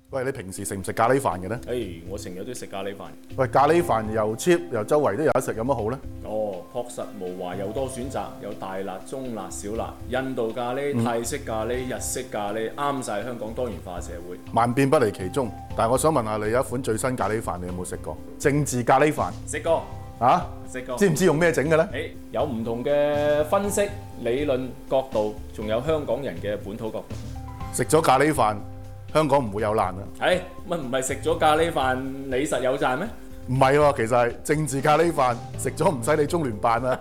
喂，你平時食唔食咖喱飯嘅咧？ 我成日都食咖喱飯。 喂，咖喱飯又 cheap 又周圍都有得食，有乜好咧？ 樸實無華又多選擇，有大辣、中辣、小辣，印度咖喱、泰式咖喱、日式咖喱，啱晒香港多元化社會。 萬變不離其宗。但係我想問下你，有一款最新咖喱飯，你有冇食過？政治咖喱飯食過啊？ 食過。 知唔知用咩整嘅咧？ 有唔同嘅分析、理論角度，仲有香港人嘅本土角度。 食咗咖喱飯，香港唔會有難啊！ 乜唔係食咗咖喱飯你實有賺咩？ 唔係喎，其實係政治咖喱飯，食咗唔使理中聯辦啊！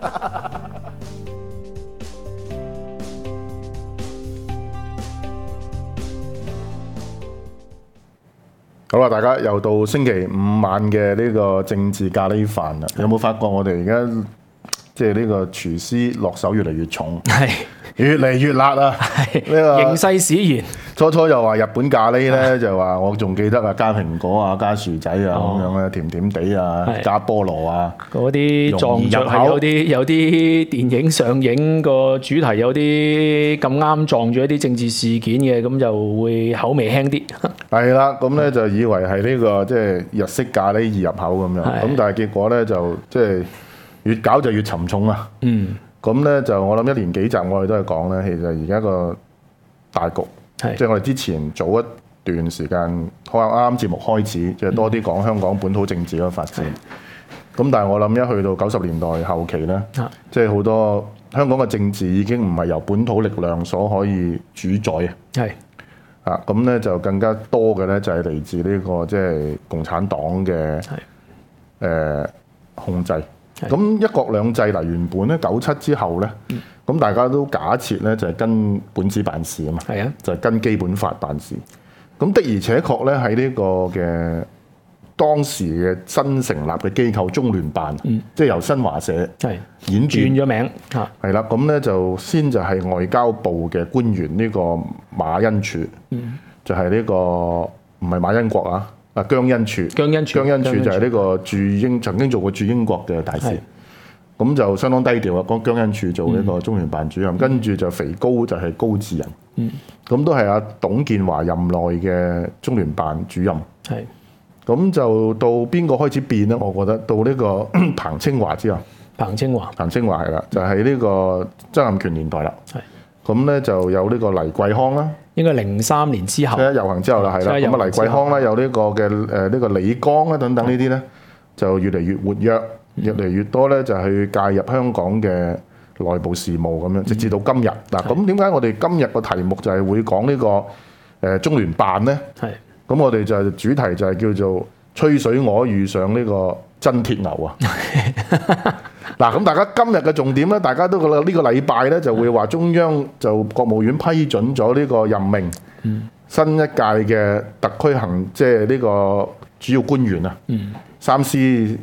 好啦，大家又到星期五晚嘅呢個政治咖喱飯啦。有冇發覺我哋而家即係呢個廚師落手越嚟越重，越嚟越辣啊！呢個形勢使然。 初又話日本咖喱咧，就話我仲記得啊，加蘋果啊，加薯仔啊咁樣咧，甜甜地啊，加菠蘿啊， 嗰啲撞著係有啲電影上映個主題有啲咁啱撞住一啲政治事件嘅，咁就會口味輕啲。 係啦，咁咧就以為係呢個即係日式咖喱易入口咁樣，咁但係結果咧就即係越搞就越沉重啊。咁咧就我諗一連幾集我哋都係講咧，其實而家個大局。即係我哋之前早一段時間啱啱節目開始，即係多啲講香港本土政治嘅發展。咁但係我諗一去到90年代後期咧，即係好多香港嘅政治已經唔係由本土力量所可以主宰啊。咁咧就更加多嘅咧就係嚟自呢個即係共產黨嘅控制。咁一國兩制嗱，原本咧97之後咧。咁大家都假設咧就係跟本子辦事啊嘛，就係跟基本法辦事。咁的而且確咧喺呢個嘅當時嘅新成立嘅機構中聯辦，即係由新華社演轉咗名， 係啦。咁咧就先就係外交部嘅官員呢個馬恩柱，就係呢個唔係馬恩國啊，姜恩柱就係呢個曾經做過駐英國嘅大使。咁就相當低調啊！講姜恩柱做呢個中聯辦主任，跟住就肥高就係高志仁，咁都係阿董建華任內嘅中聯辦主任。咁就到邊個開始變咧？我覺得到呢個彭清華之後，彭清華係啦，就係呢個曾蔭權年代啦。咁咧就有呢個黎桂康啦， 應該03年之後， 七一遊行之後啦，係啦。咁啊黎桂康啦，有呢個嘅呢個李剛啦等等呢啲咧，就越嚟越活躍。越嚟越多咧，就係去介入香港嘅內部事務咁樣，直至到今日嗱。咁點解我哋今日個題目就係會講呢個中聯辦咧？咁我哋就主題就係叫做吹水鵝遇上呢個真鐵牛啊！嗱，咁大家今日嘅重點咧，大家都覺得呢個禮拜咧就會話中央就國務院批准咗呢個任命新一屆嘅特區即係呢個主要官員啊。3司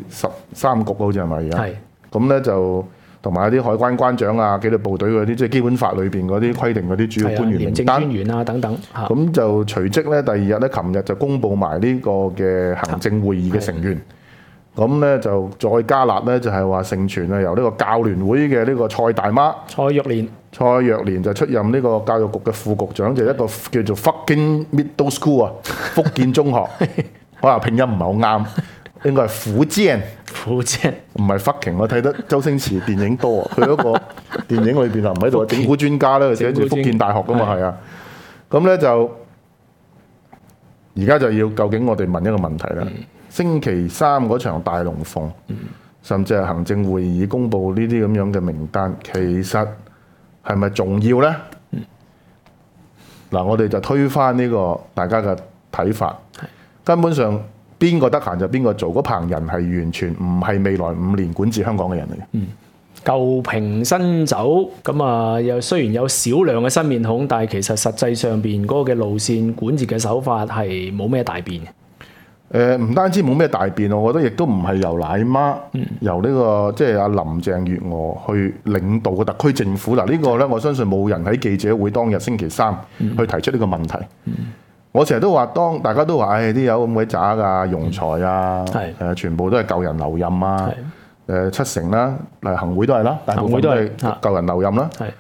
13局好似係咪而家？咁咧就同埋啲海關關長啊、紀律部隊嗰啲，即係基本法裏邊嗰啲規定嗰啲主要官員名單。廉政專員啊等等。咁就隨即咧，第二日咧，琴日就公布埋呢個嘅行政會議嘅成員。咁咧就再加辣咧，就係話盛傳啊，由呢個教聯會嘅呢個蔡大媽蔡若蓮就出任呢個教育局嘅副局長，就一個叫做 Fucking Middle School 啊，福建中學。可能拼音唔係好啱。應該係福建，唔係 fucking。我睇得周星馳電影多啊，佢嗰個電影裏邊啊唔喺度，政府專家咧寫住福建大學噶嘛，係啊。咁咧就而家就要究竟我哋問一個問題啦。星期三嗰場大龍鳳，甚至係行政會議公布呢啲咁樣嘅名單，其實係咪重要咧？嗱，我哋就推翻呢個大家嘅睇法，根本上。邊個得閒就邊個做，嗰棚人係完全唔係未來5年管治香港嘅人嚟嘅。 舊瓶新酒，咁啊又雖然有少量嘅新面孔，但係其實實際上邊嗰個嘅路線管治嘅手法係冇咩大變嘅。 唔單止冇咩大變，我覺得亦都唔係由奶媽，由呢個即係阿林鄭月娥去領導嘅特區政府。嗱，呢個咧我相信冇人喺記者會當日星期三去提出呢個問題。我成日都話，當大家都話，啲有咁鬼渣㗎，庸才啊，全部都係舊人留任啊，70%啦，行會都係啦，大部分都係舊人留任啦。咁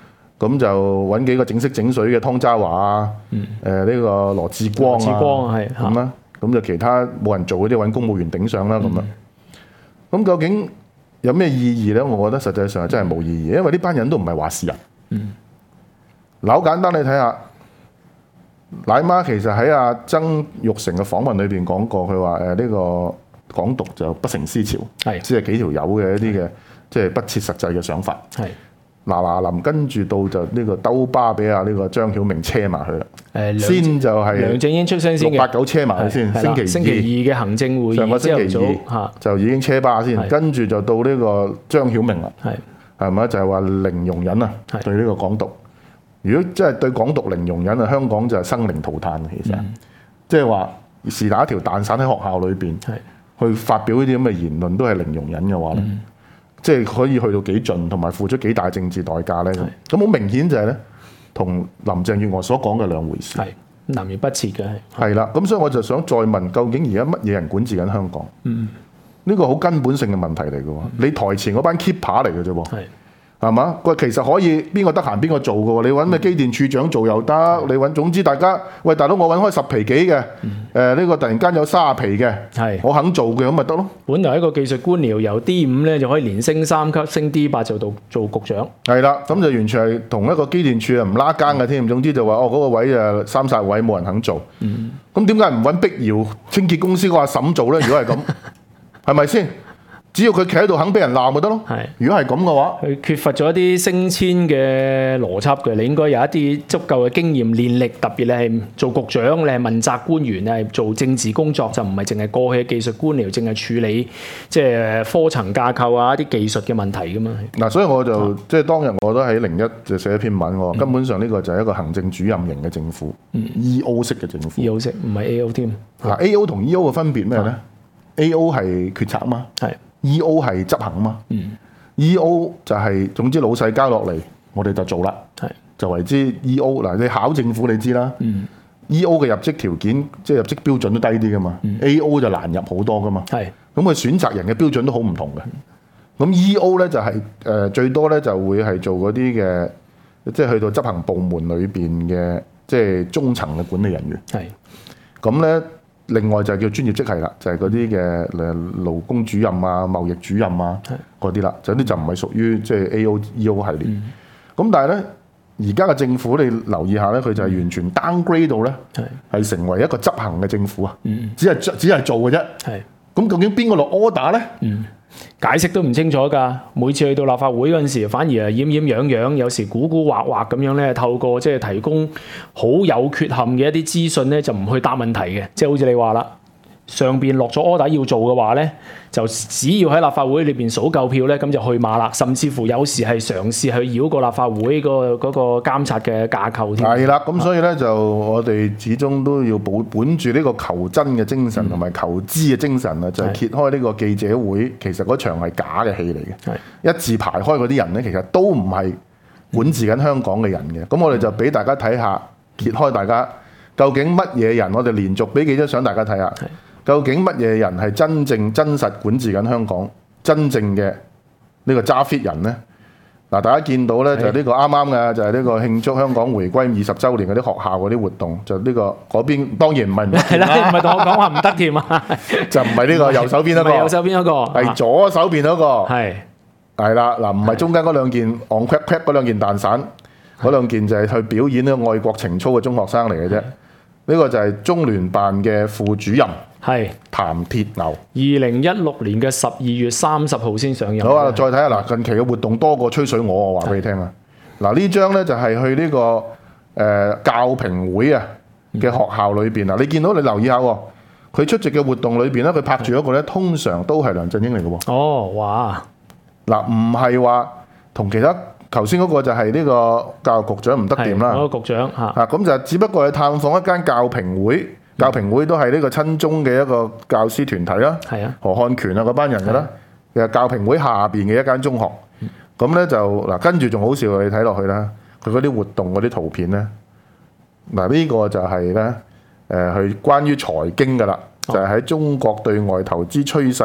咁就揾幾個整色整水嘅湯渣華啊，呢個羅致光係咁啦，咁就其他冇人做嗰啲揾公務員頂上啦咁樣。咁究竟有咩意義咧？我覺得實際上係真係冇意義，因為呢班人都唔係話事人。嗱，好簡單，你睇下奶媽其實喺阿曾鈺成嘅訪問裏邊講過，佢話呢個港獨就不成思潮，只係幾條友嘅一啲嘅即係不切實際嘅想法。嗱臨跟住到就呢個兜巴俾呢個張曉明車埋去啦。先就係梁振英出聲先嘅 ，689車埋去先。 星期二嘅行政會議上個星期二就已經車巴先，跟住就到呢個張曉明啦。係咪就係話零容忍啊？對呢個港獨，如果真係對港獨零容忍啊，香港就係生靈塗炭。其實即係話是打一條蛋散喺學校裏邊去發表呢啲咁嘅言論都係零容忍嘅話咧，即係可以去到幾盡，同埋付出幾大政治代價咧。咁好明顯就係咧，同林鄭月娥所講嘅兩回事， 南轅北轍嘅係啦。咁所以我就想再問，究竟而家乜嘢人管治緊香港？呢個好根本性嘅問題嚟嘅喎。你台前嗰班 keeper 嚟嘅啫喎，係嘛？佢其實可以邊個得閒邊個做嘅喎。你揾咩機電處長做又得，你揾總之大家喂大佬，我揾開10皮幾嘅，呢個突然間有30皮嘅，我肯做嘅咁咪得咯。 本來一個技術官僚由 D5 咧就可以連升3級，升 D8 就到做局長。 係啦，咁就完全係同一個機電處唔拉更嘅添。總之就話嗰個位三煞位冇人肯做。咁點解唔揾碧瑤清潔公司個阿嬸做咧？如果係咁。係咪先？只要佢企喺度肯俾人鬧咪得咯。如果係咁嘅話， 佢缺乏咗一啲升遷嘅邏輯嘅，你應該有一啲足夠嘅經驗練歷，特別你係做局長，你係問責官員，你係做政治工作，就唔係淨係過去嘅技術官僚，淨係處理即係科層架構啊一啲技術嘅問題噶嘛。 嗱，所以我就即係當日我都喺01就寫一篇文喎。根本上呢個就係一個行政主任型嘅政府，EO 式嘅政府。 EO 式唔係 AO 添。 嗱，AO 同 EO 嘅分別咩咧？AO 係決策啊嘛，EO 係執行啊嘛。EO 就係總之老細交落嚟，我哋就做啦，就為之 EO。嗱，你考政府你知啦，EO 嘅入職條件即係入職標準都低啲噶嘛，AO 就難入好多噶嘛。咁佢選擇人嘅標準都好唔同嘅。咁 EO 咧就係最多咧就會係做嗰啲嘅，即係去到執行部門裏邊嘅即係中層嘅管理人員。咁咧。另外就叫專業職系啦，就係嗰啲嘅勞工主任啊、貿易主任啊嗰啲啦，就啲就唔係屬於即係 AO、EO 系列。咁但係咧，而家嘅政府你留意下咧，佢就係完全 downgrade 到咧，係成為一個執行嘅政府啊，只係做嘅啫。咁究竟邊個落 order 咧？ 解釋都唔清楚㗎。每次去到立法會嗰陣時，反而係掩掩樣樣，有時古古惑惑咁樣咧，透過即係提供好有缺陷嘅一啲資訊咧，就唔去答問題嘅。即係好似你話啦，上邊落咗 order 要做嘅話咧，就只要喺立法會裏邊數夠票咧，咁就去馬啦。甚至乎有時係嘗試去繞過立法會嗰個監察嘅架構添。 係啦，咁所以咧就我哋始終都要本住呢個求真嘅精神同埋求知嘅精神啊，就係揭開呢個記者會，其實嗰場係假嘅戲嚟嘅。一字排開嗰啲人咧，其實都唔係管治緊香港嘅人嘅。咁我哋就俾大家睇下，揭開大家究竟乜嘢人，我哋連續俾幾張相大家睇下。究竟乜嘢人係真正真實管治緊香港，真正嘅呢個揸 fit 人呢？嗱，大家見到咧就係呢個啱啱嘅，就係呢個慶祝香港回歸20週年嗰啲學校嗰啲活動，就呢個嗰邊當然唔係唔得添啦，唔係同我講話唔得添啊， 就唔係呢個右手邊嗰個， 右手邊嗰個係左手邊嗰個，係啦，嗱，唔係中間嗰兩件 on crack crack 嗰兩件蛋散，嗰兩件就係去表演呢個愛國情操嘅中學生嚟嘅啫。呢個就係中聯辦嘅副主任。譚鐵牛，2016 年嘅12月30號先上任。 好啊，再睇下嗱，近期嘅活動多過吹水我話俾你聽啊。嗱，呢張咧就係去呢個教評會啊嘅學校裏邊啊。你見到你留意下喎，佢出席嘅活動裏邊咧，佢拍住一個咧，通常都係梁振英嚟嘅喎。 哦，哇！ 嗱，唔係話同其他頭先嗰個就係呢個教育局長唔得掂啦。 嗰個局長嚇。 咁就只不過係探訪一間教評會。教評會都係呢個親中嘅一個教師團體啦，何漢權啊嗰班人嘅啦，其實教評會下邊嘅一間中學，咁咧就嗱跟住仲好笑，你睇落去啦，佢嗰啲活動嗰啲圖片咧，嗱呢個就係咧去關於財經㗎啦，就係喺中國對外投資趨勢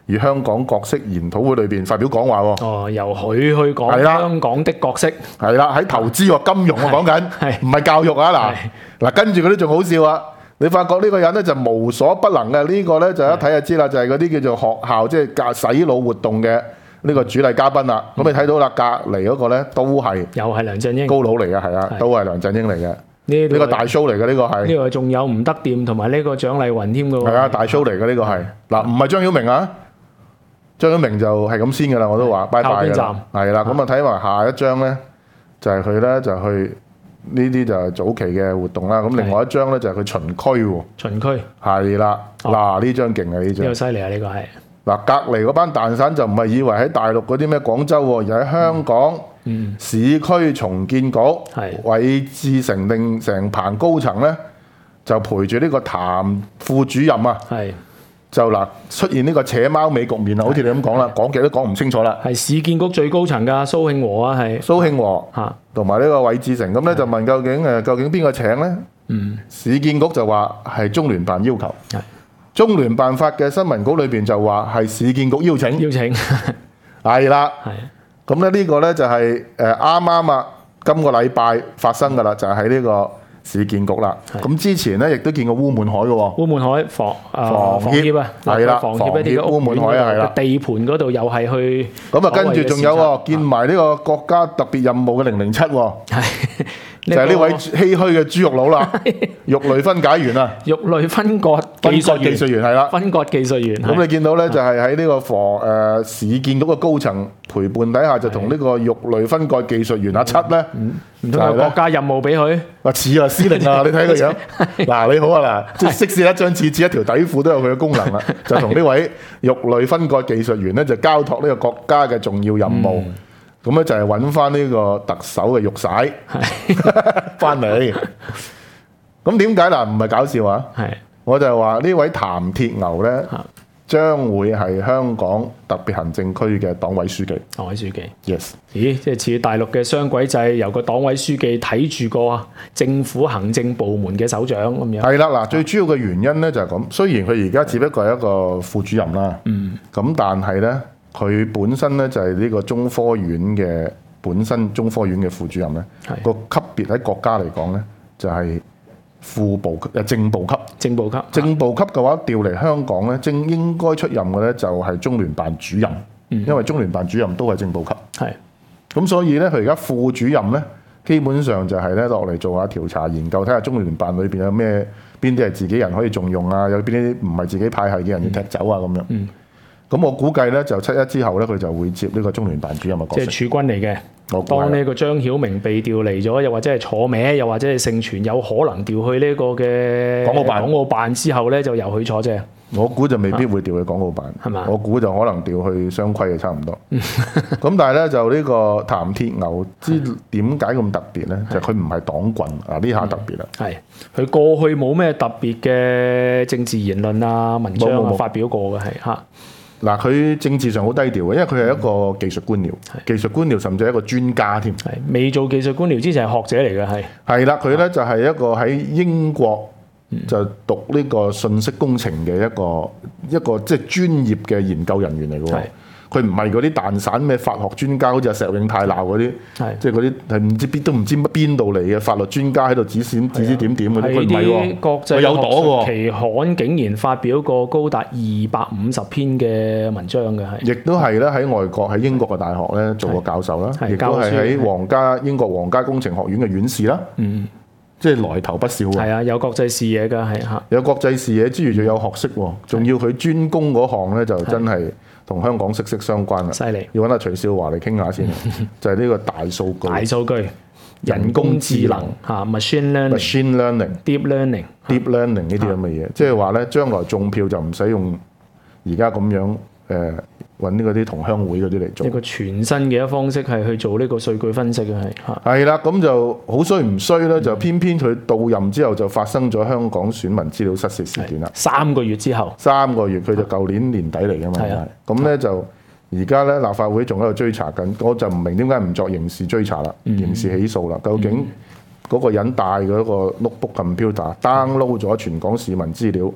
與香港角色研討會裏邊發表講話喎。 哦，由佢去講係啦香港的角色， 係啦，喺投資喎，金融我講緊， 係唔係教育啊嗱。 係嗱，跟住嗰啲仲好笑啊！你發覺呢個人咧就無所不能嘅，呢個咧就一睇就知啦，就係嗰啲叫做學校即係洗腦活動嘅呢個主禮嘉賓啦。咁你睇到啦，隔離嗰個咧都係又係梁振英。 高佬嚟嘅，係啊， 係都係梁振英嚟嘅。 呢呢個大 show 嚟嘅，呢個係呢個仲有吳德掂同埋呢個蔣麗芸添嘅喎。 係啊，大 show 嚟嘅呢個係嗱，唔係張曉明啊，張曉明就係咁先㗎啦，我都話拜拜㗎啦靠邊站， 係啦。咁啊睇埋下一張咧，就係佢咧就去呢啲就係早期嘅活動啦。咁另外一張咧就係佢巡區喎， 巡區係啦。嗱呢張勁啊，呢呢個張犀利啊！呢個係嗱隔離嗰班蛋散就唔係以為喺大陸嗰啲咩廣州喎，而喺香港市區重建局係韋志成定成棚高層咧，就陪住呢個譚副主任啊。 係就嗱出現呢個扯貓尾局面啊，好似你咁講啦，講極都講唔清楚啦。 係市建局最高層㗎，蘇慶和啊係蘇慶和嚇同埋呢個韋志成咁咧，就問究竟邊個請咧？市建局就話係中聯辦要求， 係中聯辦發嘅新聞稿裏邊就話係市建局邀請， 邀請係啦。 係咁咧呢個咧就係啱啱啊，今個禮拜發生㗎啦，就係喺呢個市建局啦。咁之前咧亦都見過烏滿海嘅喎。 烏滿海房協啊， 係啦， 房協一啲嘅屋苑烏滿海啊，係啦。 地盤嗰度又係去咁啊，跟住仲有喎，見見埋呢個國家特別任務嘅007喎， 係就係呢位唏噓嘅豬肉佬啦，肉類分解員啊， 肉類分割技術員， 技術員係啦。 分割技術員。 咁你見到咧，就係喺呢個市建局嘅高層陪伴底下，就同呢個肉類分割技術員阿七咧， 唔通有國家任務俾佢？ 話似啊，司令啊，你睇個樣。嗱你好啊嗱，即係識試一張廁紙一條底褲都有佢嘅功能啦，就同呢位肉類分割技術員咧就交託呢個國家嘅重要任務。咁咧就係揾翻呢個特首嘅肉璽翻嚟。咁點解嗱？唔係搞笑啊！ 係我就係話呢位譚鐵牛咧，將會係香港特別行政區嘅黨委書記。 黨委書記。 Yes。 咦，即係似大陸嘅雙軌制，由個黨委書記睇住個政府行政部門嘅首長咁樣。 係啦，嗱，最主要嘅原因咧就係咁。雖然佢而家只不過係一個副主任啦，咁但係咧，佢本身咧就係呢個中科院嘅中科院嘅副主任咧，個級別喺國家嚟講咧就係副部級正部級。正部級嘅話調嚟香港咧，正應該出任嘅咧就係中聯辦主任，因為中聯辦主任都係正部級。 係。 咁所以咧，佢而家副主任咧，基本上就係咧落嚟做下調查研究，睇下中聯辦裏邊有咩邊啲係自己人可以重用啊，有邊啲唔係自己派系嘅人要踢走啊咁樣。咁我估計咧就7·1之後咧，佢就會接呢個中聯辦主任嘅角色。 即係駐軍嚟嘅。當呢個張曉明被調離咗，又或者係坐歪，又或者係盛傳有可能調去呢個嘅港澳辦之後咧，就由佢坐啫。 我估就未必會調去港澳辦， 係嘛？ 我估就可能調去雙規嘅差唔多。咁但係咧就呢個譚鐵牛知點解咁特別咧？就佢唔係黨棍啊！呢下特別啦。 係佢過去冇咩特別嘅政治言論啊、文章啊發表過嘅係嚇。 嗱，佢政治上好低調嘅，因為佢係一個技術官僚，技術官僚甚至係一個專家添。 係未做技術官僚之前係學者嚟嘅，係。係啦，佢咧就係一個喺英國就讀呢個信息工程嘅一個即係專業嘅研究人員嚟嘅喎。佢唔係嗰啲蛋散咩法學專家，好似阿石永泰鬧嗰啲，即係嗰啲係唔知邊度嚟嘅法律專家喺度指指點點嗰啲，佢唔係喎。 國際學術期刊竟然發表過高達250篇嘅文章嘅係。亦都係咧喺外國喺英國嘅大學咧做過教授啦，亦都係喺英國皇家工程學院嘅院士啦。即係來頭不少喎。係啊，有國際視野㗎，係嚇。 有國際視野之餘，仲有學識喎，仲要佢專攻嗰項咧，就真係同香港息息相關啦。犀利！要揾阿徐少華嚟傾下先，就係呢個大數據、人工智能嚇 machine learning、deep learning 呢啲咁嘅嘢，即係話咧，將來種票就唔使用而家咁樣揾呢嗰啲同鄉會嗰啲嚟做。一個全新嘅一方式係去做呢個數據分析嘅係。係啦，咁就好衰唔衰咧？就偏偏佢到任之後就發生咗香港選民資料失竊事件啦。3個月之後。3個月，佢就舊年年底嚟㗎嘛。係啊。咁咧就而家咧立法會仲喺度追查緊，我就唔明點解唔作刑事追查啦，刑事起訴啦。究竟嗰個人帶嗰個 notebook computer download 咗全港市民資料，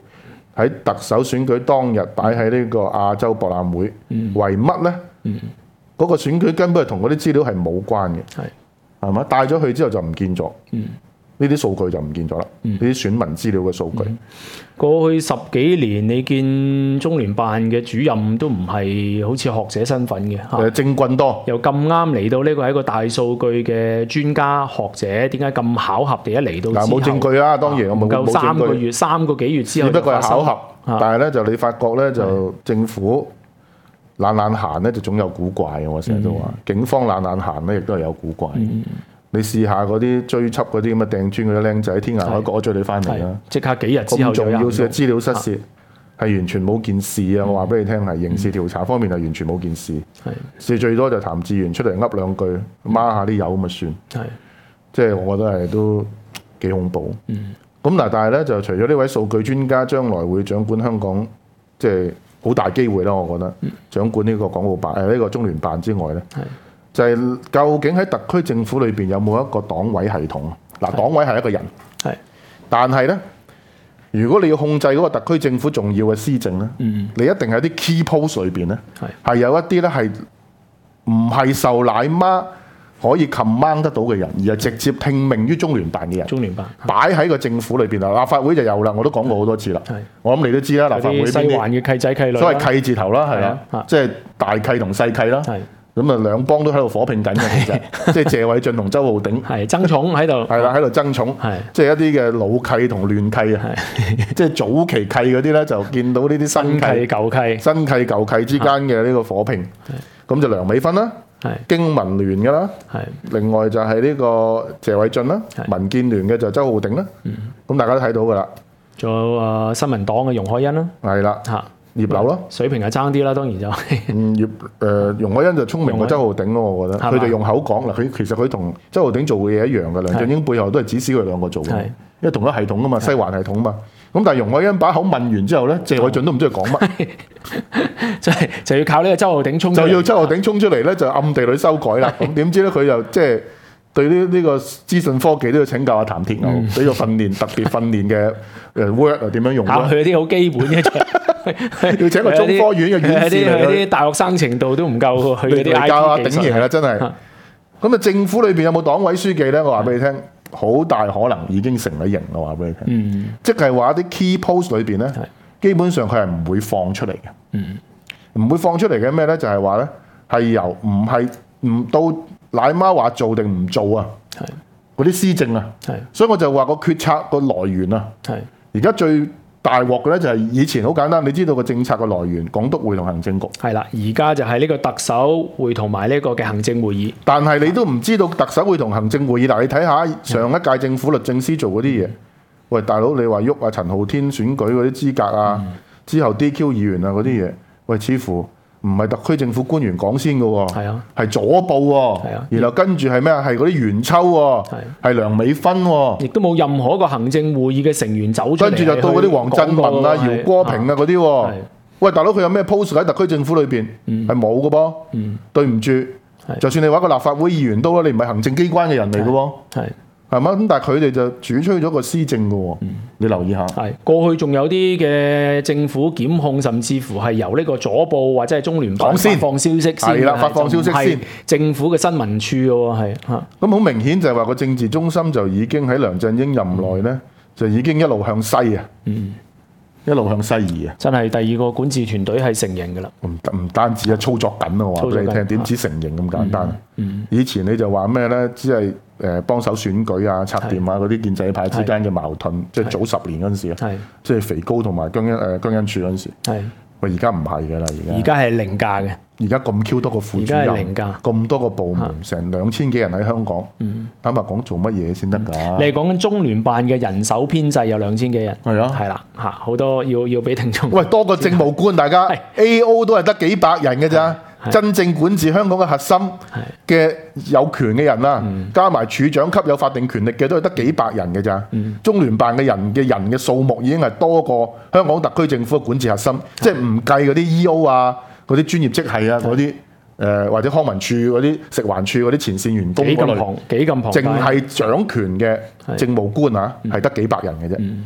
喺特首選舉當日擺喺呢個亞洲博覽會，為乜呢？嗰個選舉根本係同嗰啲資料係冇關嘅，係嘛？帶咗去之後就唔見咗，呢啲數據就唔見咗啦。呢啲選民資料嘅數據， 過去10幾年，你見中聯辦嘅主任都唔係好似學者身份嘅， 政棍多， 又咁啱嚟到呢個係一個大數據嘅專家學者，點解咁巧合地一嚟到之後？ 嗱，冇證據啦，當然我冇夠3個月、3個幾月之後， 只不過係巧合。但係咧就你發覺咧就政府懶閒咧就總有古怪嘅，我成日都話，警方懶閒咧亦都係有古怪。你試下嗰啲追緝嗰啲咁嘅掟磚嗰啲僆仔，天涯海角追你翻嚟啦！即刻幾日之後咁重要嘅資料失竊係完全冇件事啊！我話俾你聽係刑事調查方面係完全冇件事，事最多就譚志源出嚟噏兩句，孖下啲友咁咪算。即係我覺得係都幾恐怖。咁嗱，但係咧就除咗呢位數據專家將來會掌管香港，即係好大機會啦，我覺得掌管呢個港澳辦呢個中聯辦之外咧。就係究竟喺特區政府裏邊有冇一個黨委系統？嗱，黨委係一個人，但係咧，如果你要控制嗰個特區政府重要嘅施政咧，你一定喺啲 key post 裏邊咧，係有一啲咧係唔係受奶媽可以 command 得到嘅人，而係直接聽命於中聯辦嘅人。中聯辦擺喺個政府裏邊啊，立法會就有啦，我都講過好多次啦。我諗你都知啦，立法會西環嘅契仔契女， 所謂契字頭啦，係啦，即係大契同細契啦。咁啊，兩幫都喺度火拼緊嘅，其實即係謝偉俊同周浩鼎係爭寵喺度， 係啦，喺度爭寵，即係一啲嘅老契同亂契啊，即係早期契嗰啲咧，就見到呢啲新契舊契之間嘅呢個火拼，咁就梁美芬啦，經民聯嘅啦，另外就係呢個謝偉俊啦，民建聯嘅就周浩鼎啦，咁大家都睇到噶啦， 仲有新民黨嘅容海恩啦， 係啦嚇。葉劉咯， 水平係爭啲啦，當然就容海恩就聰明過周浩鼎咯，我覺得佢哋用口講嗱，其實佢同周浩鼎做嘅嘢一樣嘅，梁振英背後都係指使佢兩個做嘅，因為同一系統啊嘛，西環系統啊嘛。咁但係容海恩把口問完之後咧，謝偉俊都唔知佢講乜， 就要靠呢個周浩鼎衝出嚟， 就要周浩鼎衝出嚟咧，就暗地裏修改啦。咁點知咧佢又即係對呢個資訊科技都要請教下譚鐵牛，俾個特別訓練嘅Word 啊點樣用咧？ 佢啲好基本嘅。 要請個中科院嘅院士嚟， 啲大學生程度都唔夠佢嗰啲 IT 教啊頂爺啦，真係。咁啊，政府裏邊有冇黨委書記咧？我話俾你聽，好大可能已經成咗型。我話俾你聽，即係話啲 key post 裏邊咧，基本上佢係唔會放出嚟嘅。唔會放出嚟嘅咩咧？就係話咧，係由唔到奶媽話做定唔做啊？嗰啲施政啊，所以我就話個決策個來源啊，而家最大鑊嘅咧就係以前好簡單，你知道個政策嘅來源，港督會同行政局係啦，而家就係呢個特首會同埋呢個嘅行政會議。 但係你都唔知道特首會同行政會議。嗱，你睇下上一屆政府律政司做嗰啲嘢，喂大佬，你話喐啊陳浩天選舉嗰啲資格啊，之後 DQ 議員啊嗰啲嘢，喂似乎唔係特區政府官員講先嘅喎，係左報喎，然後跟住係咩啊？係嗰啲袁秋喎，係梁美芬喎， 亦都冇任何一個行政會議嘅成員走出嚟， 跟住就到嗰啲黃振文啊、姚國平啊嗰啲喎。喂，大佬佢有咩 post 喺特區政府裏邊係冇嘅噃？對唔住，就算你話個立法會議員都啦，你唔係行政機關嘅人嚟嘅喎。係嘛？咁但係佢哋就主催咗個施政嘅喎，你留意下。 係過去仲有啲嘅政府檢控，甚至乎係由呢個左報或者係中聯辦發放消息先。 係啦，發放消息先。 政府嘅新聞處嘅喎，係嚇。 咁好明顯就係話個政治中心就已經喺梁振英任內咧，就已經一路向西啊。一路向西移啊！ 真係第二個管治團隊係成型嘅啦。 唔單止啊，操作緊啊！我話俾你聽，點止成型咁簡單？以前你就話咩咧？只係幫手選舉啊、拆掂啊嗰啲建制派之間嘅矛盾，即係早10年嗰陣時啊，即係肥高同埋姜恩柱嗰陣時。喂，而家唔係嘅啦， 而家係凌駕嘅。 而家咁 Q 多個副主任，咁多個部門，成2000幾人喺香港。坦白講，做乜嘢先得㗎？ 你係講緊中聯辦嘅人手編制有2000幾人。係啊，係啦嚇，好多要俾聽眾。 喂，多個政務官，大家 AO 都係得幾百人嘅咋？真正管治香港嘅核心嘅有權嘅人啦，加埋處長級有法定權力嘅都係得幾百人嘅咋？中聯辦嘅人嘅數目已經係多過香港特區政府嘅管治核心，即係唔計嗰啲 EO 啊。嗰啲專業職系啊，嗰啲或者康文署嗰啲、食環署嗰啲前線員工嗰類， 幾咁龐大， 淨係掌權嘅政務官啊，係得幾百人嘅啫。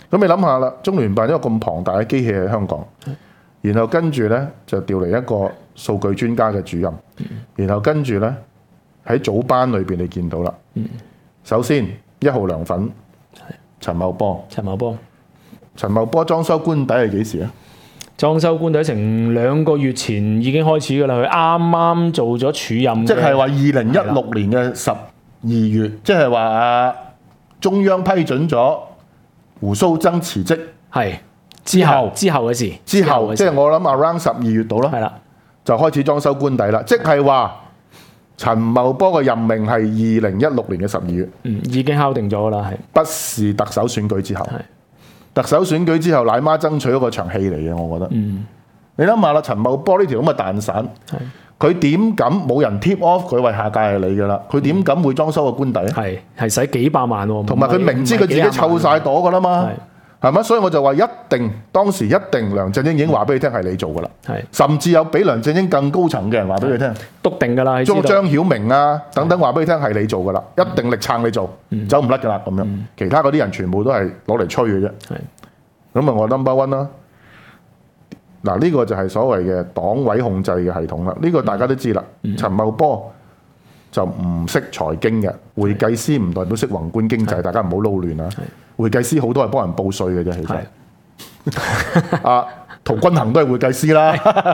咁你諗下啦，中聯辦一個咁龐大嘅機器喺香港，然後跟住咧就調嚟一個數據專家嘅主任，然後跟住咧喺早班裏邊你見到啦。首先1號梁粉陳茂波，陳茂波裝修官邸係幾時啊？ 裝修官邸成2個月前已經開始㗎啦，佢啱啱做咗署任， 即係話2016年嘅12月，即係話中央批准咗胡鬚曾辭職， 係之後嘅事， 即係我諗 around 12月度啦， 係啦， 就開始裝修官邸啦，即係話陳茂波嘅任命係2016年嘅12月， 已經敲定咗啦，係不是特首選舉之後。特首選舉之後，奶媽爭取嗰個場戲嚟嘅，我覺得。你諗下啦，陳茂波呢條咁嘅蛋散，佢點敢冇人 tip off 佢為下屆係你㗎啦？佢點敢會裝修個官邸？ 係使幾百萬喎， 同埋佢明知佢自己湊晒朵㗎啦嘛，係咪？所以我就話當時一定梁振英已經話俾你聽係你做㗎啦，甚至有比梁振英更高層嘅人話俾你聽， 篤定㗎啦， 張曉明啊等等話俾你聽係你做㗎啦，一定力撐你做，走唔甩㗎啦咁樣。其他嗰啲人全部都係攞嚟吹嘅啫。咁啊，我 number one 啦。嗱，呢個就係所謂嘅黨委控制嘅系統啦。呢個大家都知啦。陳茂波就唔識財經嘅，會計師唔代表識宏觀經濟，大家唔好撈亂啊。會計師好多係幫人報稅嘅啫，其實。陶君行都係會計師啦。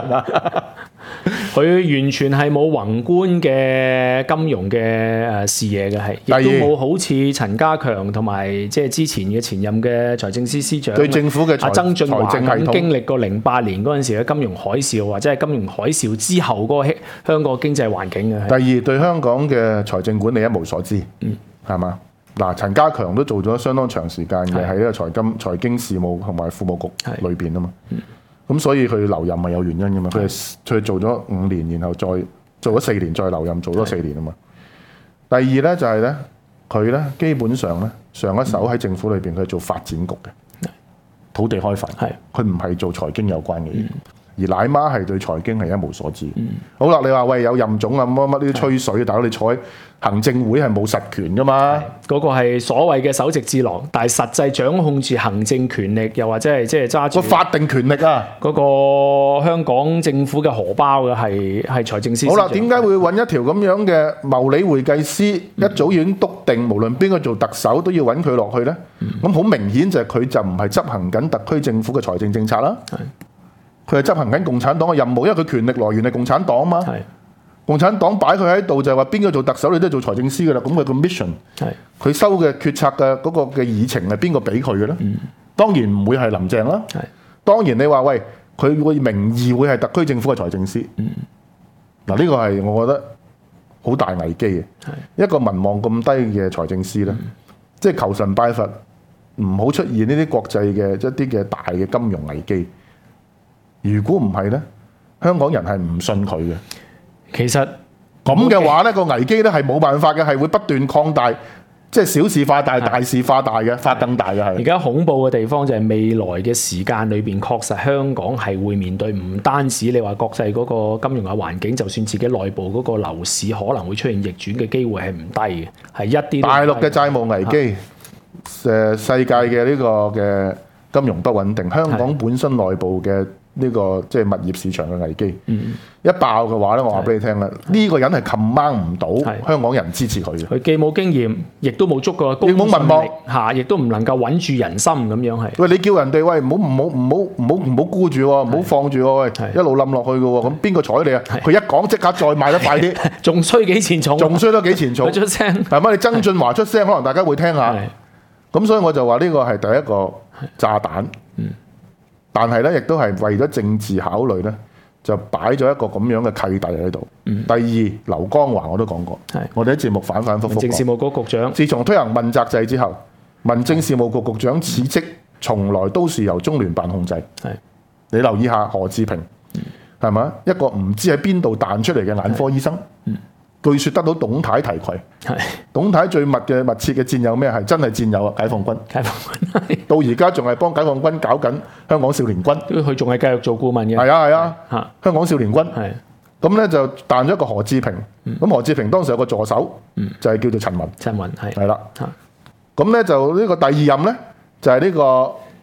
佢完全係冇宏觀嘅金融嘅視野嘅，係亦都冇好似陳家強同埋即係之前嘅前任嘅財政司司長對政府嘅曾俊華財政系統經歷過08年嗰陣時嘅金融海嘯，或者係金融海嘯之後嗰個香港經濟環境嘅。 第二，對香港嘅財政管理一無所知，係嘛？嗱，陳家強都做咗相當長時間嘅喺呢個財經事務同埋庫務局裏邊啊嘛。咁所以佢留任係有原因嘅嘛，佢做咗5年，然後再做咗4年，再留任做咗4年啊嘛。第二咧就係咧，佢咧基本上咧上一手喺政府裏邊佢係做發展局嘅土地開發，佢唔係做財經有關嘅嘢。而奶媽係對財經係一無所知。好啦，你話喂有任總啊乜乜呢啲吹水，大佬你坐喺行政會係冇實權噶嘛？ 嗰個係所謂嘅首席智囊，但係實際掌控住行政權力，又或者係即係揸住個法定權力啊！ 嗰個香港政府嘅荷包嘅係財政司。 好啦，點解會揾一條咁樣嘅牟利會計師？一早已經篤定，無論邊個做特首都要揾佢落去呢？咁好明顯就係佢就唔係執行緊特區政府嘅財政政策啦。佢係執行緊共產黨嘅任務，因為佢權力來源係共產黨嘛。共產黨擺佢喺度就係話邊個做特首你都係做財政司㗎啦。咁佢個 mission，佢收嘅決策嘅嗰個嘅議程係邊個俾佢嘅咧？當然唔會係林鄭啦。當然你話喂，佢會名義會係特區政府嘅財政司。嗱，呢個係我覺得好大危機嘅。一個民望咁低嘅財政司咧，即係求神拜佛，唔好出現呢啲國際嘅一啲嘅大嘅金融危機。如果唔係咧，香港人係唔信佢嘅。 其實咁嘅話咧，個危機咧係冇辦法嘅，係會不斷擴大，即係小事化大，大事化大嘅，發更大嘅係。 而家恐怖嘅地方就係未來嘅時間裏邊，確實香港係會面對唔單止你話國際嗰個金融嘅環境，就算自己內部嗰個樓市可能會出現逆轉嘅機會係唔低嘅，係一啲。 大陸嘅債務危機，世界嘅呢個嘅金融不穩定，香港本身內部嘅呢個即係物業市場嘅危機，一爆嘅話咧，我話俾你聽啦，呢個人係command唔到香港人支持佢嘅。 佢既冇經驗，亦都冇足夠嘅公信力嚇，亦都唔能夠穩住人心咁樣係。 喂，你叫人哋喂唔好沽住喎，唔好放住喎，喂，一路冧落去嘅喎，咁邊個睬你啊？佢一講即刻再賣得快啲， 仲衰幾錢重？ 仲衰多幾錢重？ 出聲係咪？你曾俊華出聲，可能大家會聽下。咁所以我就話呢個係第一個炸彈。但係咧，亦都係為咗政治考慮咧，就擺咗一個咁樣嘅契弟喺度。第二，劉江華我都講過，我哋喺節目反反覆覆講。 民政事務局局長， 自從推行問責制之後，民政事務局局長辭職，從來都是由中聯辦控制。你留意下何志平，係咪一個唔知喺邊度彈出嚟嘅眼科醫生？據說得到董太提攜，董太最密切嘅戰友咩？係真係戰友啊！解放軍，到而家仲係幫解放軍搞緊香港少年軍， 佢仲係繼續做顧問嘅。 係啊，香港少年軍。咁咧就彈咗一個何志平，咁何志平當時有個助手，就係叫做陳雲。 陳雲係啦。 咁咧就呢個第二任咧就係呢個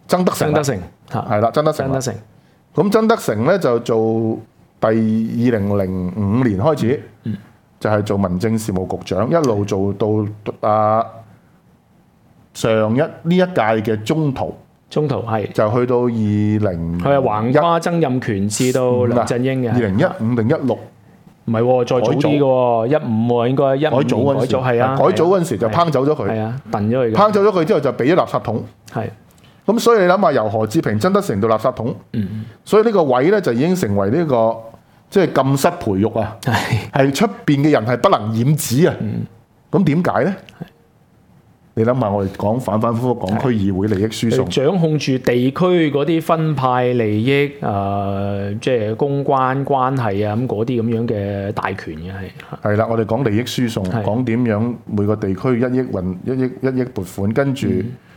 曾德成， 曾德成嚇， 係啦，曾德成。 曾德成咁曾德成咧就做第2005年開始，就係做民政事務局長，一路做到上呢一屆嘅中途係就去到20， 佢係橫跨曾蔭權至到梁振英嘅 2015定16， 唔係喎，再早啲嘅喎，15喎應該15 改組嗰陣時， 係啊， 改組嗰陣時就烹走咗佢， 係啊，燉咗佢嘅， 烹走咗佢之後就俾咗垃圾桶， 係咁所以你諗下由何志平、曾德成到垃圾桶，所以呢個位咧就已經成為呢個即係禁室培育啊，係出邊嘅人係不能染指啊，咁點解咧？你諗下，我哋講反反覆覆講區議會利益輸送， 掌控住地區嗰啲分派利益，即係公關關係啊，咁嗰啲咁樣嘅大權嘅係啦。我哋講利益輸送，講點樣每個地區1億撥款，跟住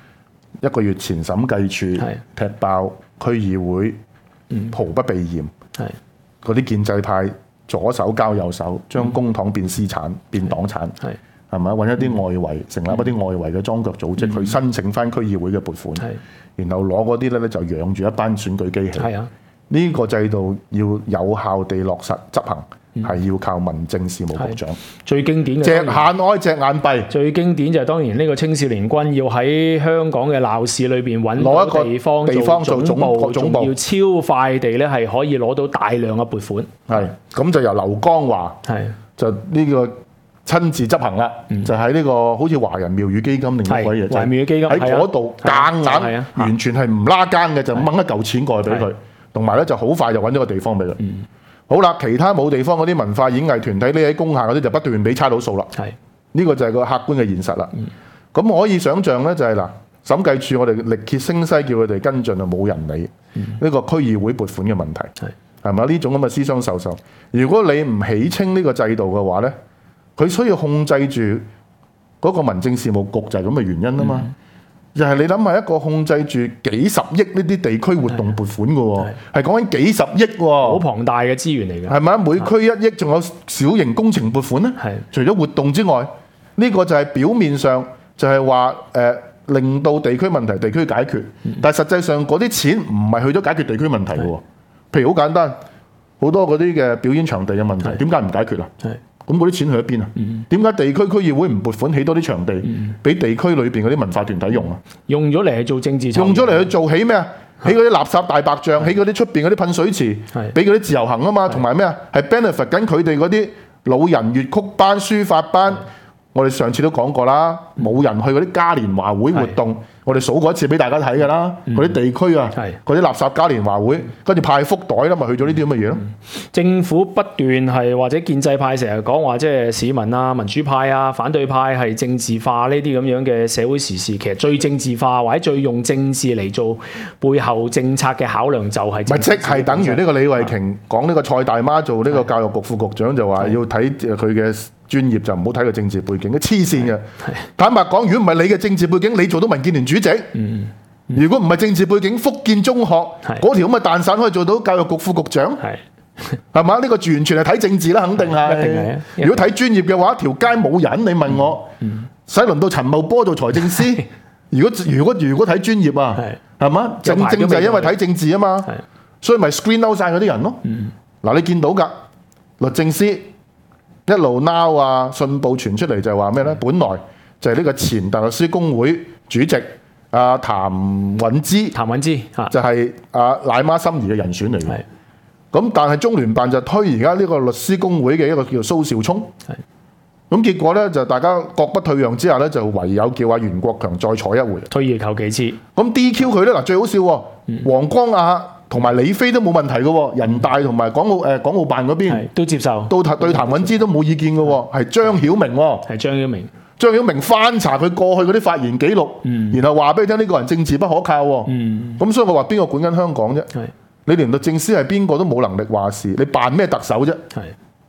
1個月前審計處踢爆區議會，毫不避嫌，嗰啲建制派左手交右手，將公帑變私產、變黨產。係咪？揾一啲外圍，成立一啲外圍嘅裝腳組織去申請翻區議會嘅撥款，然後攞嗰啲咧就養住一班選舉機器。呢個制度要有效地落實執行，係要靠民政事務局長。 最經典嘅隻眼開隻眼閉。 最經典就係當然呢個青少年軍要喺香港嘅鬧市裏邊揾到一個地方做總部，要超快地咧係可以攞到大量嘅撥款。 係咁就由劉江華就呢個親自執行啦，就喺呢個好似華人廟宇基金定乜鬼嘢， 華人廟宇基金喺嗰度夾硬，完全係唔拉更嘅，就掹一嚿錢過去俾佢，同埋咧就好快就揾咗個地方俾佢。好啦，其他冇地方嗰啲文化演藝團體匿喺工廈嗰啲就不斷俾差佬數啦。呢個就係個客觀嘅現實啦。咁可以想像咧就係嗱，審計處我哋力竭聲嘶叫佢哋跟進啊，冇人理呢個區議會撥款嘅問題，係咪呢種咁嘅私相授受？如果你唔起清呢個制度嘅話咧，佢需要控制住嗰個民政事務局就係咁嘅原因啊嘛，就係你諗下一個控制住幾十億呢啲地區活動撥款嘅喎，係講緊幾十億喎， 好龐大嘅資源嚟嘅， 係咪？每區1億，仲有小型工程撥款咧，除咗活動之外，呢個就係表面上就係話令到地區問題地區解決，但係實際上嗰啲錢唔係去咗解決地區問題嘅喎，譬如好簡單，好多嗰啲嘅表演場地嘅問題，點解唔解決啊？咁嗰啲錢去咗邊啊？點解地區區議會唔撥款起多啲場地，俾地區裏邊嗰啲文化團體用啊？ 用咗嚟去做政治， 用咗嚟去做起咩啊？起嗰啲垃圾大白象，起嗰啲出邊嗰啲噴水池，俾嗰啲自由行啊嘛，同埋咩啊？係 benefit 緊佢哋嗰啲老人粵曲班、書法班。我哋上次都講過啦，冇人去嗰啲嘉年華會活動，我哋數過一次俾大家睇㗎啦。嗰啲地區啊，嗰啲垃圾嘉年華會，跟住派福袋啦，咪去咗呢啲咁嘅嘢咯。 政府不斷係或者建制派成日講話，即係市民啊、民主派啊、反對派係政治化呢啲咁樣嘅社會時事，其實最政治化或者最用政治嚟做背後政策嘅考量就係咪即係等於呢個李慧瓊講呢個蔡大媽做呢個教育局副局長就話要睇佢嘅專業就唔好睇佢政治背景，黐線嘅。坦白講，如果唔係你嘅政治背景，你做到民建聯主席。如果唔係政治背景，福建中學嗰條咁嘅蛋散可以做到教育局副局長，係嘛？呢個完全係睇政治啦，肯定係。如果睇專業嘅話，條街冇人，你問我，使輪到陳茂波做財政司？如果睇專業啊，係嘛？正就係因為睇政治啊嘛，所以咪 screen out 曬嗰啲人咯。嗱，你見到㗎，律政司。一路鬧啊，信報傳出嚟就係話咩咧？本來就係呢個前大律師公會主席譚允芝就係奶媽心儀嘅人選嚟嘅。咁但係中聯辦就推而家呢個律師公會嘅一個叫做蘇兆聰。咁結果咧就大家各不退讓之下咧，就唯有叫阿袁國強再坐一回。 退而求其次。咁 DQ 佢咧嗱，最好笑喎，黃光亞同埋李飛都冇問題嘅喎，人大同埋港澳辦嗰邊都接受， 對譚允芝都冇意見嘅喎，係張曉明喎， 係張曉明。 張曉明翻查佢過去嗰啲發言記錄，然後話俾你聽呢個人政治不可靠喎。咁所以我話邊個管緊香港啫？你連律政司係邊個都冇能力話事，你扮咩特首啫？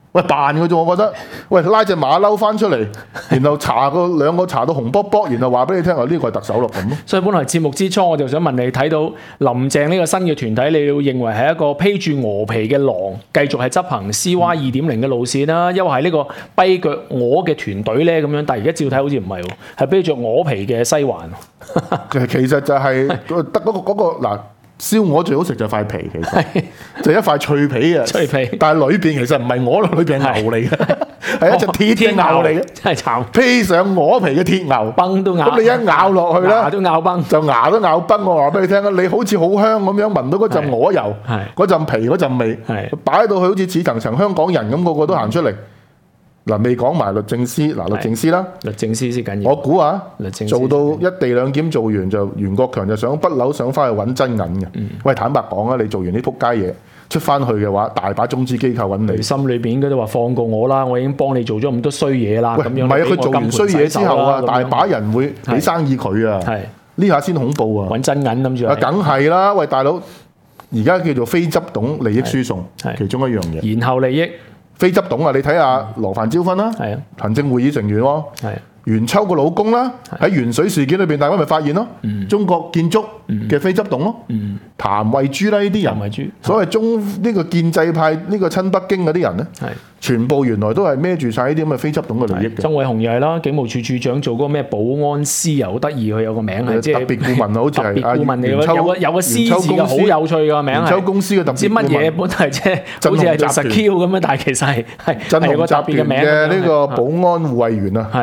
喂扮嘅啫，我覺得。喂拉隻馬騮翻出嚟，然後兩個查到紅卜卜，然後話俾你聽話呢個係特首咯咁咯。 所以本來節目之初我就想問你，睇到林鄭呢個新嘅團體，你要認為係一個披住鵝皮嘅狼，繼續係執行 CY 2.0嘅路線啦，抑或係呢個跛腳鵝嘅團隊咧咁樣？但係而家照睇好似唔係喎，係披住鵝皮嘅西環。 其實就係得嗰個嗱。燒鵝最好食就塊皮，其實就一塊脆皮嘅， 脆皮。 但係裏邊其實唔係鵝，裏邊係牛嚟嘅，係一隻鐵牛嚟嘅， 真係慘。 披上鵝皮嘅鐵牛， 崩都咬。 咁你一咬落去咧， 牙都咬崩， 就牙都咬崩。我話俾你聽啊，你好似好香咁樣聞到嗰陣鵝油，嗰陣皮嗰陣味，擺到佢好似似層層香港人咁，個個都行出嚟。嗱，未講埋律政司，律政司啦， 律政司先緊要。 我估下，做到一地兩檢做完就袁國強就想不嬲想翻去揾真銀嘅。喂，坦白講啊，你做完啲撲街嘢出翻去嘅話，大把中資機構揾你。 心裏邊應該都話放過我啦，我已經幫你做咗咁多衰嘢啦。咁樣唔係啊，佢做完衰嘢之後啊，大把人會俾生意佢啊。呢下先恐怖啊！ 揾真銀諗住。 梗係啦，喂大佬，而家叫做非執董利益輸送，其中一樣嘢。 然後利益。 非執董啊！你睇下羅范椒芬啦，行政會議成員喎，袁秋個老公啦，喺鉛水事件裏邊，大家咪發現咯，中國建築嘅非執董咯，譚慧珠啦呢啲人，所謂呢個建制派呢個親北京嗰啲人咧，全部原來都係孭住晒呢啲咁嘅非執董嘅利益嘅。 曾偉雄又係啦，警務處處長做嗰個咩保安司又好得意，佢有個名係即係特別顧問，好似係特別顧問嚟嘅，有個司字嘅，好有趣嘅名係。袁秋公司嘅特別顧問，唔知乜嘢本係即係好似係做 secure 咁樣，但係其實係振鴻有個特別嘅名嘅呢個保安護衛員啊。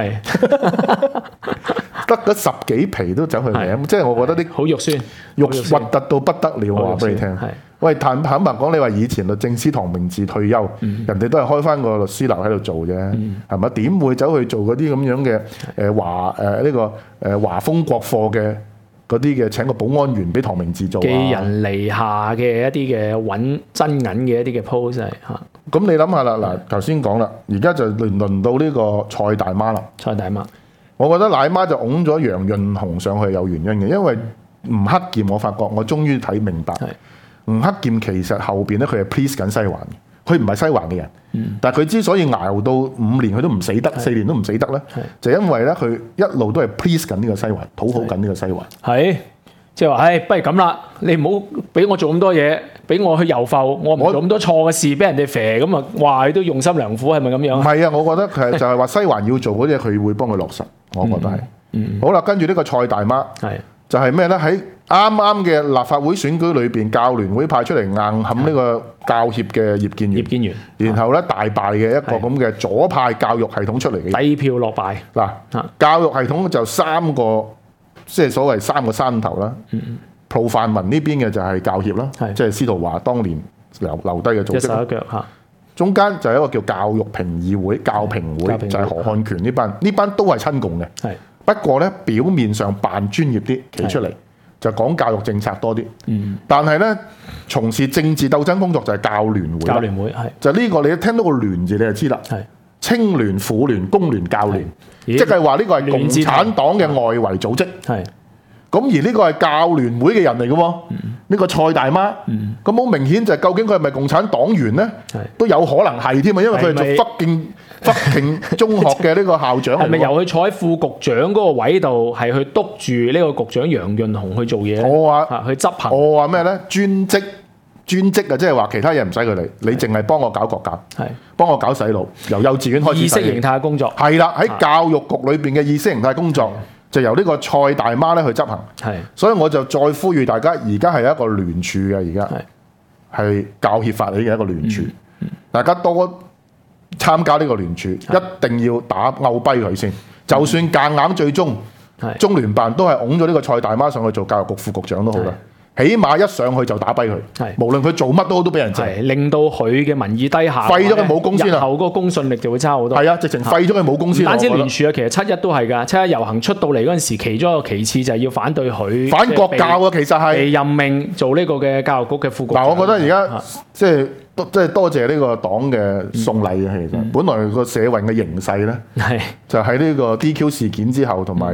得嗰10幾皮都走去名，即係我覺得啲好肉酸， 核突到不得了。我話俾你聽，喂，坦白講，你話以前律政司唐明治退休，人哋都係開翻個律師樓喺度做啫，係咪？點會走去做嗰啲咁樣嘅華豐國貨嘅嗰啲嘅請個保安員俾唐明治做寄人籬下嘅一啲嘅揾真銀嘅一啲嘅 pose 係嚇。 咁你諗下啦，嗱頭先講啦，而家就輪到呢個蔡大媽啦。 蔡大媽。 我覺得奶媽就擁咗楊潤雄上去有原因嘅，因為吳克儉我發覺我終於睇明白，吳克儉其實後邊咧佢係 please 緊西環嘅，佢唔係西環嘅人，但係佢之所以熬到5年佢都唔死得，4年都唔死得咧，就因為咧佢一路都係 please 緊呢個西環，討好緊呢個西環。係， 即係話，不如咁啦，你唔好俾我做咁多嘢，俾我去遊埠，我唔做咁多錯嘅事，俾人哋肥咁啊！哇，你都用心良苦，係咪咁樣？ 唔係啊，我覺得佢就係話西環要做嗰啲嘢，佢會幫佢落實。我覺得係。好啦，跟住呢個蔡大媽，就係咩咧？喺啱啱嘅立法會選舉裏邊，教聯會派出嚟硬冚呢個教協嘅葉建源，然後咧大敗嘅一個咁嘅左派教育系統出嚟嘅低票落敗。 嗱，教育系統就3個。即係所謂3個山頭啦，普泛民呢邊嘅就係教協啦，即係司徒華當年留低嘅組織。一手一腳嚇，中間就係一個叫教育評議會、教評會，就係何漢權呢班都係親共嘅。不過咧表面上扮專業啲，企出嚟就講教育政策多啲。但係咧從事政治鬥爭工作就係教聯會。教聯會係就呢個你一聽到個聯字你就知啦。青聯、婦聯、工聯、教聯，即係話呢個係共產黨嘅外圍組織。咁而呢個係教聯會嘅人嚟嘅喎，呢個蔡大媽。咁好明顯就係究竟佢係咪共產黨員咧？都有可能係添啊，因為佢係做北京中學嘅呢個校長。係咪由佢坐喺副局長嗰個位度，係去督住呢個局長楊潤雄去做嘢？我話去執行。我話咩咧？專職啊，即係話其他嘢唔使佢嚟，你淨係幫我搞國教，幫我搞洗腦，由幼稚園開始。意識形態工作係啦，喺教育局裏邊嘅意識形態工作就由呢個蔡大媽咧去執行。所以我就再呼籲大家，而家係一個聯署嘅，而家係教協發起嘅一個聯署，大家多參加呢個聯署，一定要打拗跛佢先。就算夾硬最終中聯辦都係擁咗呢個蔡大媽上去做教育局副局長都好啦。起碼一上去就打跛佢，無論佢做乜都俾人制，令到佢嘅民意低下，廢咗佢冇公先啦。日後嗰個公信力就會差好多。係啊，直情廢咗佢冇公先。唔單止聯署啊，其實7·1都係㗎。7·1遊行出到嚟嗰陣時，其中一個旗幟就係要反對佢反國教啊。其實係被任命做呢個嘅教育局嘅副局長。嗱，我覺得而家即係多謝呢個黨嘅送禮嘅。其實本來個社運嘅形勢咧，就喺呢個 DQ 事件之後同埋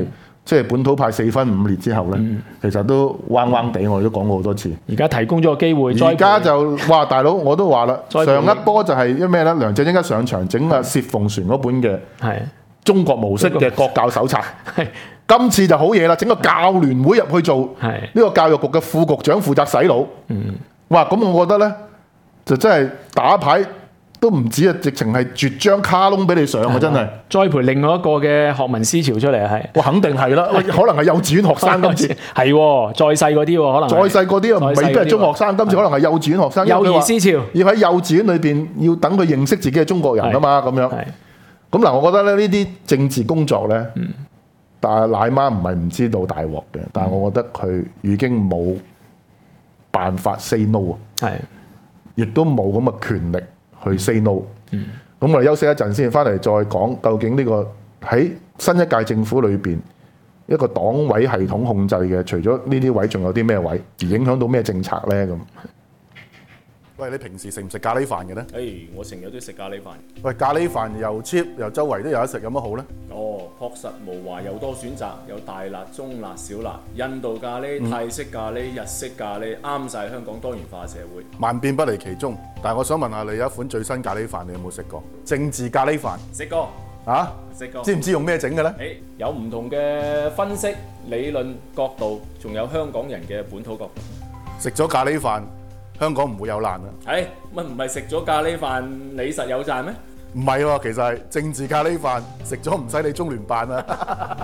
即係本土派4分5裂之後咧，其實都彎彎地，我哋都講過好多次。 而家提供咗個機會， 而家就哇大佬我都話啦， 栽培上一波就係因咩咧？梁振英一上場整啊薛鳳船嗰本嘅中國模式嘅國教手冊，今次就好嘢啦，整個教聯會入去做呢個教育局嘅副局長負責洗腦。哇！咁我覺得咧就真係打牌都唔止啊，直情係絕張卡窿俾你上啊！真係栽培另外一個嘅學民思潮出嚟係。 哇！肯定係啦，可能係幼稚園學生今次係喎，再細嗰啲喎，可能再細嗰啲啊，未必係中學生，今次可能係幼稚園學生。 幼兒思潮要喺幼稚園裏邊要等佢認識自己係中國人啊嘛，咁樣。咁嗱，我覺得咧呢啲政治工作咧，但係奶媽唔係唔知道大鑊嘅，但係我覺得佢已經冇辦法 say no 啊，亦都冇咁嘅權力去 say no。咁我哋休息一陣先，翻嚟再講究竟呢個喺新一屆政府裏邊一個黨委系統控制嘅，除咗呢啲位，仲有啲咩位而影響到咩政策咧？咁。喂，你平時食唔食咖喱飯嘅咧？ 我成日都食咖喱飯。 喂，咖喱飯又 cheap 又周圍都有得食，有乜好咧？ 確實無華又多選擇，有大辣、中辣、小辣，印度咖喱、泰式咖喱、日式咖喱，啱晒香港多元化社會。 萬變不離其宗，但係我想問下你，有一款最新咖喱飯，你有冇食過？政治咖喱飯。 食過。 啊？ 食過。 知唔知用咩整嘅咧？ 有唔同嘅分析、理論角度，仲有香港人嘅本土角度。 食咗咖喱飯。香港唔會有難啊！ 乜唔係食咗咖喱飯你實有賺咩？ 唔係喎，其實係政治咖喱飯食咗唔使你中聯辦啊！